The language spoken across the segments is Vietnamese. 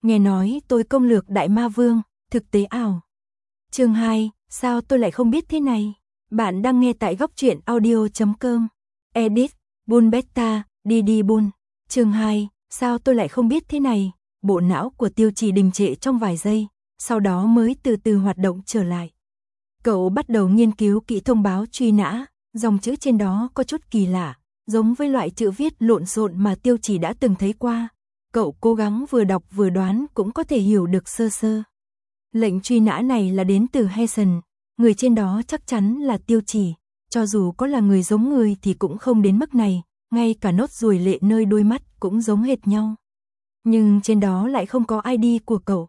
Nghe nói tôi công lược Đại Ma Vương, thực tế ảo. Chương 2, sao tôi lại không biết thế này? Bạn đang nghe tại góc truyện audio.com. Edit, Bulbetta, Didi Bun. Chương 2, sao tôi lại không biết thế này? Bộ não của Tiêu Chỉ đình trệ trong vài giây, sau đó mới từ từ hoạt động trở lại. Cậu bắt đầu nghiên cứu kỹ thông báo truy nã, dòng chữ trên đó có chút kỳ lạ, giống với loại chữ viết lộn xộn mà Tiêu Chỉ đã từng thấy qua. Cậu cố gắng vừa đọc vừa đoán cũng có thể hiểu được sơ sơ. Lệnh truy nã này là đến từ Heason, người trên đó chắc chắn là Tiêu Chỉ, cho dù có là người giống người thì cũng không đến mức này, ngay cả nốt ruồi lệ nơi đôi mắt cũng giống hệt nhau. Nhưng trên đó lại không có ID của cậu,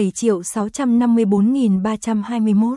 7.654.321.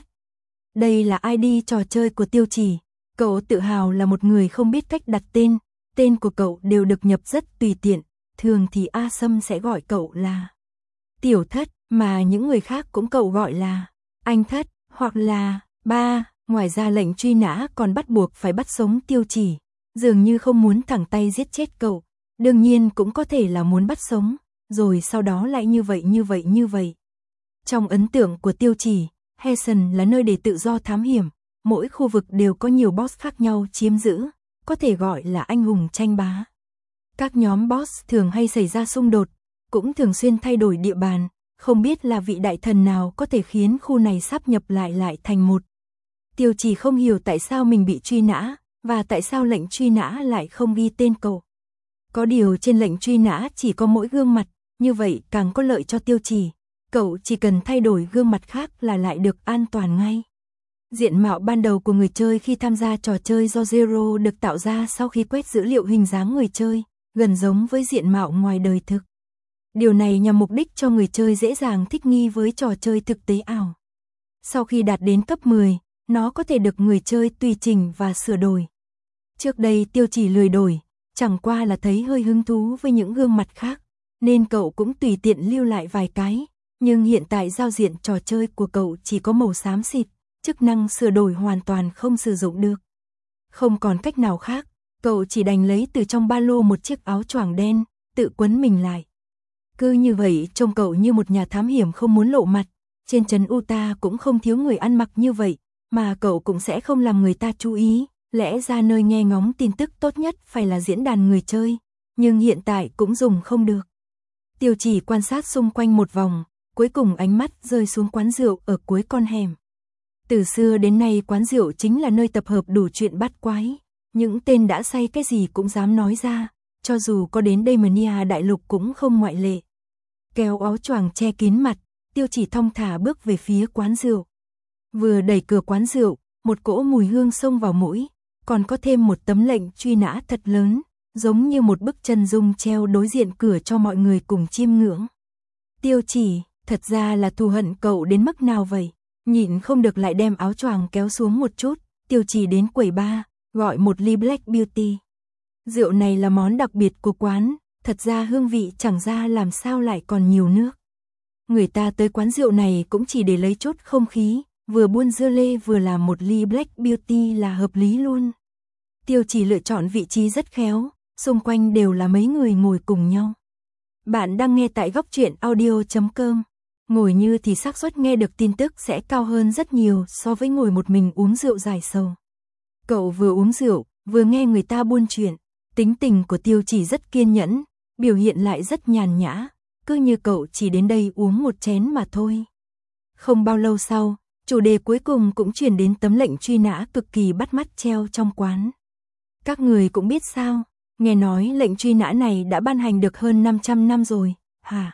Đây là ID trò chơi của Tiêu Chỉ, cậu tự hào là một người không biết cách đặt tên của cậu đều được nhập rất tùy tiện, thường thì A Sâm sẽ gọi cậu là Tiểu Thất, mà những người khác cũng cậu gọi là Anh Thất, hoặc là Ba. Ngoài ra lệnh truy nã còn bắt buộc phải bắt sống Tiêu Chỉ, dường như không muốn thẳng tay giết chết cậu, đương nhiên cũng có thể là muốn bắt sống, rồi sau đó lại như vậy. Trong ấn tượng của Tiêu Chỉ, Heason là nơi để tự do thám hiểm, mỗi khu vực đều có nhiều boss khác nhau chiếm giữ, có thể gọi là anh hùng tranh bá. Các nhóm boss thường hay xảy ra xung đột, cũng thường xuyên thay đổi địa bàn, không biết là vị đại thần nào có thể khiến khu này sáp nhập lại thành một. Tiêu Chỉ không hiểu tại sao mình bị truy nã, và tại sao lệnh truy nã lại không ghi tên cậu. Có điều trên lệnh truy nã chỉ có mỗi gương mặt, như vậy càng có lợi cho Tiêu Chỉ. Cậu chỉ cần thay đổi gương mặt khác là lại được an toàn ngay. Diện mạo ban đầu của người chơi khi tham gia trò chơi do Zero được tạo ra sau khi quét dữ liệu hình dáng người chơi, gần giống với diện mạo ngoài đời thực. Điều này nhằm mục đích cho người chơi dễ dàng thích nghi với trò chơi thực tế ảo. Sau khi đạt đến cấp 10, nó có thể được người chơi tùy chỉnh và sửa đổi. Trước đây Tiêu Chỉ lười đổi, chẳng qua là thấy hơi hứng thú với những gương mặt khác, nên cậu cũng tùy tiện lưu lại vài cái. Nhưng hiện tại giao diện trò chơi của cậu chỉ có màu xám xịt, chức năng sửa đổi hoàn toàn không sử dụng được. Không còn cách nào khác, cậu chỉ đành lấy từ trong ba lô một chiếc áo choàng đen, tự quấn mình lại. Cứ như vậy trông cậu như một nhà thám hiểm không muốn lộ mặt, trên trấn Utah cũng không thiếu người ăn mặc như vậy, mà cậu cũng sẽ không làm người ta chú ý, lẽ ra nơi nghe ngóng tin tức tốt nhất phải là diễn đàn người chơi, nhưng hiện tại cũng dùng không được. Tiêu Chỉ quan sát xung quanh một vòng, cuối cùng ánh mắt rơi xuống quán rượu ở cuối con hẻm. Từ xưa đến nay quán rượu chính là nơi tập hợp đủ chuyện bát quái, những tên đã say cái gì cũng dám nói ra, cho dù có đến Daemonia đại lục cũng không ngoại lệ. Kéo áo choàng che kín mặt, Tiêu Chỉ thong thả bước về phía quán rượu. Vừa đẩy cửa quán rượu, một cỗ mùi hương xông vào mũi, còn có thêm một tấm lệnh truy nã thật lớn, giống như một bức chân dung treo đối diện cửa cho mọi người cùng chiêm ngưỡng. Tiêu Chỉ, thật ra là thù hận cậu đến mức nào vậy? Nhịn không được lại đem áo choàng kéo xuống một chút, Tiêu Chỉ đến quầy bar, gọi một ly Black Beauty. Rượu này là món đặc biệt của quán, thật ra hương vị chẳng ra làm sao lại còn nhiều nước. Người ta tới quán rượu này cũng chỉ để lấy chút không khí, vừa buôn dưa lê vừa làm một ly Black Beauty là hợp lý luôn. Tiêu Chỉ lựa chọn vị trí rất khéo, xung quanh đều là mấy người ngồi cùng nhau. Bạn đang nghe tại góc truyện audio.com. Ngồi như thì xác suất nghe được tin tức sẽ cao hơn rất nhiều so với ngồi một mình uống rượu giải sầu. Cậu vừa uống rượu, vừa nghe người ta buôn chuyện. Tính tình của Tiêu Chỉ rất kiên nhẫn, biểu hiện lại rất nhàn nhã, cứ như cậu chỉ đến đây uống một chén mà thôi. Không bao lâu sau, chủ đề cuối cùng cũng chuyển đến tấm lệnh truy nã cực kỳ bắt mắt treo trong quán. Các người cũng biết sao, nghe nói lệnh truy nã này đã ban hành được hơn 500 năm rồi, hả?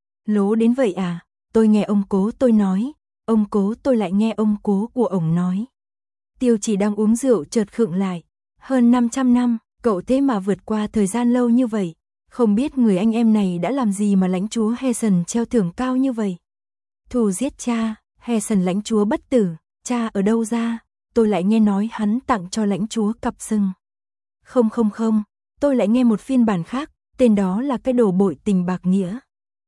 Lố đến vậy à? Tôi nghe ông cố tôi nói, ông cố tôi lại nghe ông cố của ổng nói. Tiêu Chỉ đang uống rượu chợt khựng lại. Hơn 500 năm, cậu thế mà vượt qua thời gian lâu như vậy. Không biết người anh em này đã làm gì mà lãnh chúa Heason treo thưởng cao như vậy. Thù giết cha, Heason lãnh chúa bất tử, cha ở đâu ra? Tôi lại nghe nói hắn tặng cho lãnh chúa cặp sừng. Không, tôi lại nghe một phiên bản khác, tên đó là cái đồ bội tình bạc nghĩa.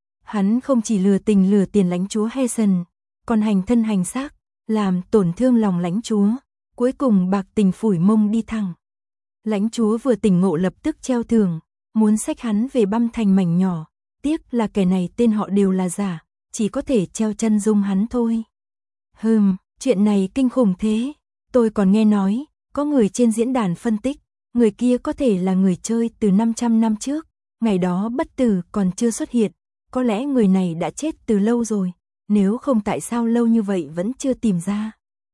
Hắn không chỉ lừa tình lừa tiền lãnh chúa Heason, còn hành thân hành xác, làm tổn thương lòng lãnh chúa, cuối cùng bạc tình phủi mông đi thẳng. Lãnh chúa vừa tỉnh ngộ lập tức treo thưởng, muốn xách hắn về băm thành mảnh nhỏ, tiếc là kẻ này tên họ đều là giả, chỉ có thể treo chân dung hắn thôi. Chuyện này kinh khủng thế. Tôi còn nghe nói, có người trên diễn đàn phân tích, người kia có thể là người chơi từ 500 năm trước, ngày đó bất tử còn chưa xuất hiện, có lẽ người này đã chết từ lâu rồi, nếu không tại sao lâu như vậy vẫn chưa tìm ra.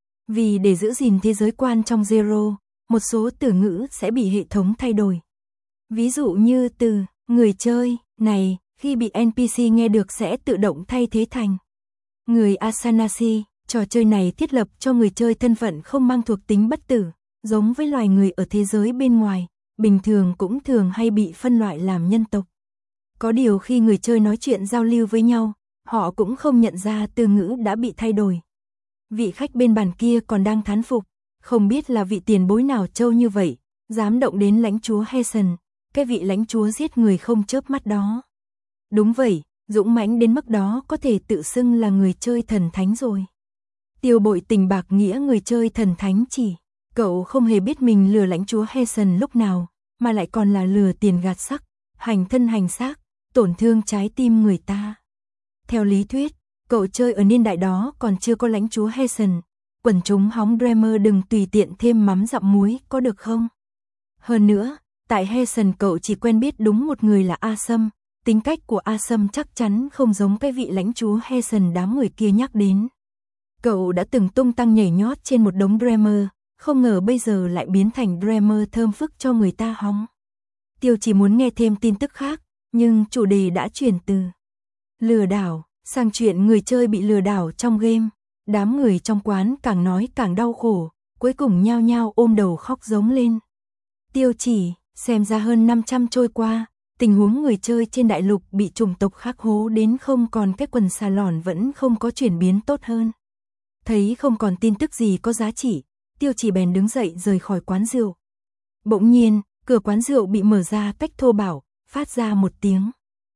Vì để giữ gìn thế giới quan trong Zero, một số từ ngữ sẽ bị hệ thống thay đổi. Ví dụ như từ người chơi này, khi bị NPC nghe được sẽ tự động thay thế thành người Asanasi. Trò chơi này thiết lập cho người chơi thân phận không mang thuộc tính bất tử, giống với loài người ở thế giới bên ngoài, bình thường cũng thường hay bị phân loại làm nhân tộc. Có điều khi người chơi nói chuyện giao lưu với nhau, họ cũng không nhận ra từ ngữ đã bị thay đổi. Vị khách bên bàn kia còn đang thán phục, không biết là vị tiền bối nào trâu như vậy, dám động đến lãnh chúa Hessen, cái vị lãnh chúa giết người không chớp mắt đó. Đúng vậy, dũng mãnh đến mức đó có thể tự xưng là người chơi thần thánh rồi. Tiêu Bội Tình bạc nghĩa người chơi thần thánh chỉ, cậu không hề biết mình lừa lãnh chúa Hessen lúc nào, mà lại còn là lừa tiền gạt sắc, hành thân hành xác, tổn thương trái tim người ta. Theo lý thuyết, cậu chơi ở niên đại đó còn chưa có lãnh chúa Hessen, quần chúng hóng Dreamer đừng tùy tiện thêm mắm dặm muối có được không? Hơn nữa, tại Hessen cậu chỉ quen biết đúng một người là A Sâm, tính cách của A Sâm chắc chắn không giống cái vị lãnh chúa Hessen đám người kia nhắc đến. Cậu đã từng tung tăng nhảy nhót trên một đống Dreamer, không ngờ bây giờ lại biến thành Dreamer thơm phức cho người ta hóng. Tiêu chỉ muốn nghe thêm tin tức khác, nhưng chủ đề đã chuyển từ lừa đảo sang chuyện người chơi bị lừa đảo trong game. Đám người trong quán càng nói càng đau khổ, cuối cùng nhao nhao ôm đầu khóc giống lên. Tiêu chỉ, xem ra hơn 500 trôi qua, tình huống người chơi trên đại lục bị chủng tộc khác hố đến không còn cái quần xà lòn vẫn không có chuyển biến tốt hơn. Thấy không còn tin tức gì có giá trị, Tiêu chỉ bèn đứng dậy rời khỏi quán rượu. Bỗng nhiên, cửa quán rượu bị mở ra cách thô bạo, phát ra một tiếng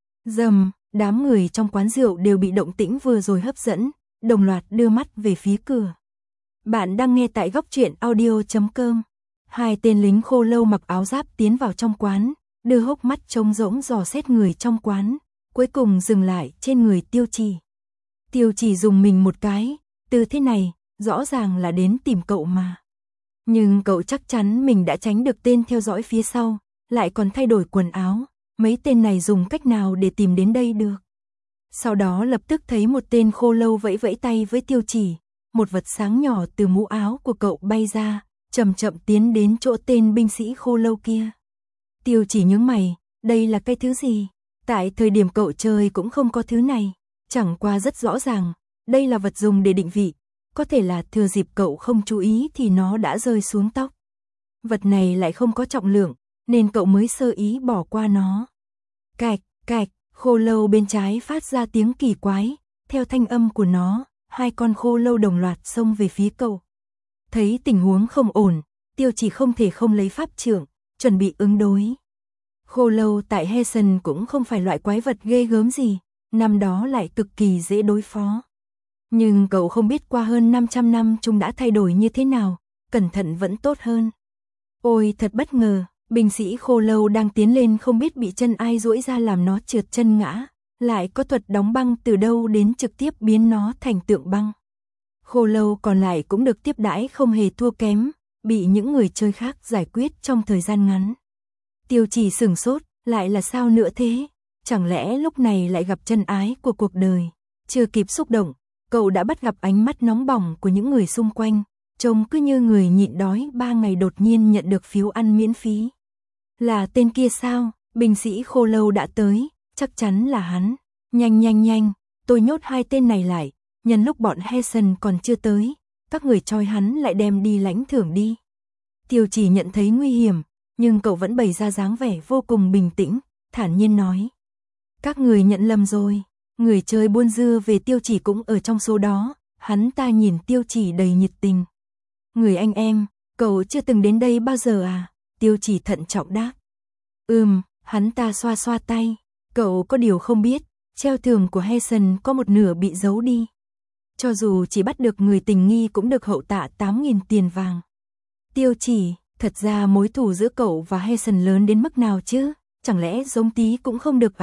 rầm, đám người trong quán rượu đều bị động tĩnh vừa rồi hấp dẫn, đồng loạt đưa mắt về phía cửa. Bạn đang nghe tại goctruyện.audio.com. Hai tên lính khô lâu mặc áo giáp tiến vào trong quán, đưa hốc mắt trống rỗng dò xét người trong quán, cuối cùng dừng lại trên người Tiêu chỉ. Tiêu chỉ dùng mình một cái, từ thế này, rõ ràng là đến tìm cậu mà. Nhưng cậu chắc chắn mình đã tránh được tên theo dõi phía sau, lại còn thay đổi quần áo, mấy tên này dùng cách nào để tìm đến đây được. Sau đó lập tức thấy một tên khô lâu vẫy vẫy tay với Tiêu chỉ, một vật sáng nhỏ từ mũ áo của cậu bay ra, chậm chậm tiến đến chỗ tên binh sĩ khô lâu kia. Tiêu chỉ nhướng mày, đây là cái thứ gì? Tại thời điểm cậu chơi cũng không có thứ này, chẳng qua rất rõ ràng, đây là vật dùng để định vị, có thể là thừa dịp cậu không chú ý thì nó đã rơi xuống tóc. Vật này lại không có trọng lượng, nên cậu mới sơ ý bỏ qua nó. Cạch, cạch, khô lâu bên trái phát ra tiếng kỳ quái, theo thanh âm của nó, hai con khô lâu đồng loạt xông về phía cậu. Thấy tình huống không ổn, Tiêu chỉ không thể không lấy pháp trượng, chuẩn bị ứng đối. Khô lâu tại Hessen cũng không phải loại quái vật ghê gớm gì, năm đó lại cực kỳ dễ đối phó. Nhưng cậu không biết qua hơn 500 năm chúng đã thay đổi như thế nào, cẩn thận vẫn tốt hơn. Ôi thật bất ngờ, binh sĩ khô lâu đang tiến lên không biết bị chân ai duỗi ra làm nó trượt chân ngã, lại có thuật đóng băng từ đâu đến trực tiếp biến nó thành tượng băng. Khô lâu còn lại cũng được tiếp đãi không hề thua kém, bị những người chơi khác giải quyết trong thời gian ngắn. Tiêu chỉ sửng sốt, lại là sao nữa thế? Chẳng lẽ lúc này lại gặp chân ái của cuộc đời? Chưa kịp xúc động, cậu đã bắt gặp ánh mắt nóng bỏng của những người xung quanh, trông cứ như người nhịn đói 3 ngày đột nhiên nhận được phiếu ăn miễn phí. Là tên kia sao? Binh sĩ khô lâu đã tới, chắc chắn là hắn. Nhanh nhanh nhanh, tôi nhốt hai tên này lại, nhân lúc bọn Hessen còn chưa tới, các người trói hắn lại đem đi lãnh thưởng đi. Tiêu chỉ nhận thấy nguy hiểm, nhưng cậu vẫn bày ra dáng vẻ vô cùng bình tĩnh, thản nhiên nói. Các người nhận lầm rồi, người chơi buôn dưa về Tiêu chỉ cũng ở trong số đó, hắn ta nhìn Tiêu chỉ đầy nhiệt tình. Người anh em, cậu chưa từng đến đây bao giờ à? Tiêu chỉ thận trọng đáp. Hắn ta xoa xoa tay, cậu có điều không biết, treo thưởng của Hessen có một nửa bị giấu đi. Cho dù chỉ bắt được người tình nghi cũng được hậu tạ 8.000 tiền vàng. Tiêu chỉ, thật ra mối thù giữa cậu và Hessen lớn đến mức nào chứ? Chẳng lẽ giống tí cũng không được à?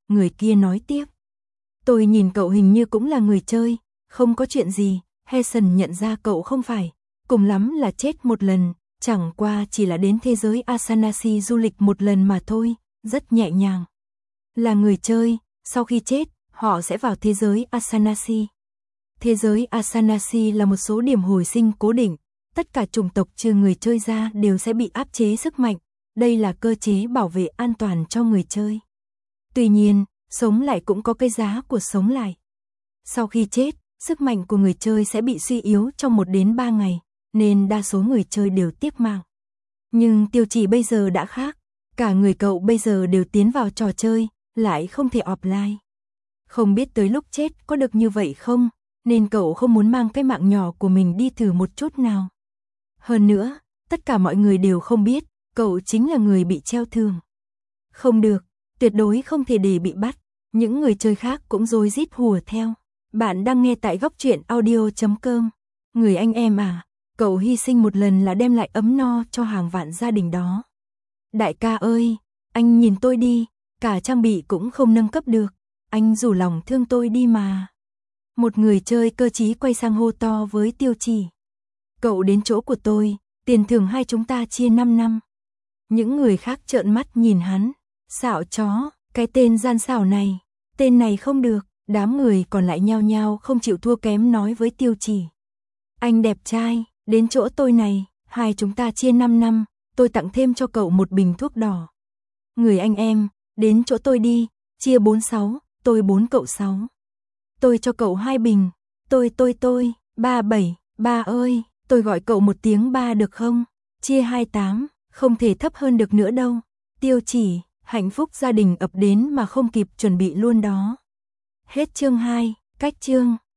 người kia nói tiếp. Tôi nhìn cậu hình như cũng là người chơi, không có chuyện gì. Hasan nhận ra cậu không phải, cùng lắm là chết một lần, chẳng qua chỉ là đến thế giới Asanasi du lịch một lần mà thôi, rất nhẹ nhàng. Là người chơi, sau khi chết, họ sẽ vào thế giới Asanasi. Thế giới Asanasi là một số điểm hồi sinh cố định, tất cả chủng tộc trừ người chơi ra đều sẽ bị áp chế sức mạnh, đây là cơ chế bảo vệ an toàn cho người chơi. Tuy nhiên, sống lại cũng có cái giá của sống lại. Sau khi chết, sức mạnh của người chơi sẽ bị suy yếu trong 1 đến 3 ngày, nên đa số người chơi đều tiếc mạng. Nhưng Tiêu Chỉ bây giờ đã khác, cả người cậu bây giờ đều tiến vào trò chơi, lại không thể offline. Không biết tới lúc chết có được như vậy không, nên cậu không muốn mang cái mạng nhỏ của mình đi thử một chút nào. Hơn nữa, tất cả mọi người đều không biết, cậu chính là người bị treo thưởng. Không được, tuyệt đối không thể để bị bắt, những người chơi khác cũng rối rít hùa theo. Bạn đang nghe tại Góc Truyện Audio.com. Người anh em à, cậu hy sinh một lần là đem lại ấm no cho hàng vạn gia đình đó. Đại ca ơi, anh nhìn tôi đi, cả trang bị cũng không nâng cấp được, anh rủ lòng thương tôi đi mà. Một người chơi cơ trí quay sang hô to với Tiêu Chỉ. Cậu đến chỗ của tôi, tiền thưởng hai chúng ta chia 5 năm. Những người khác trợn mắt nhìn hắn, xạo chó, cái tên gian xảo này, tên này không được. Đám người còn lại nhao nhao không chịu thua kém nói với Tiêu Chỉ. Anh đẹp trai, đến chỗ tôi này, hai chúng ta chia 5 năm, tôi tặng thêm cho cậu một bình thuốc đỏ. Người anh em, đến chỗ tôi đi, chia 4-6, tôi 4 cậu 6. Tôi cho cậu 2 bình, tôi, 3-7, ba ơi, tôi gọi cậu một tiếng 3 được không? Chia 2-8, không thể thấp hơn được nữa đâu. Tiêu Chỉ, hạnh phúc gia đình ập đến mà không kịp chuẩn bị luôn đó. Hết chương 2, cách chương.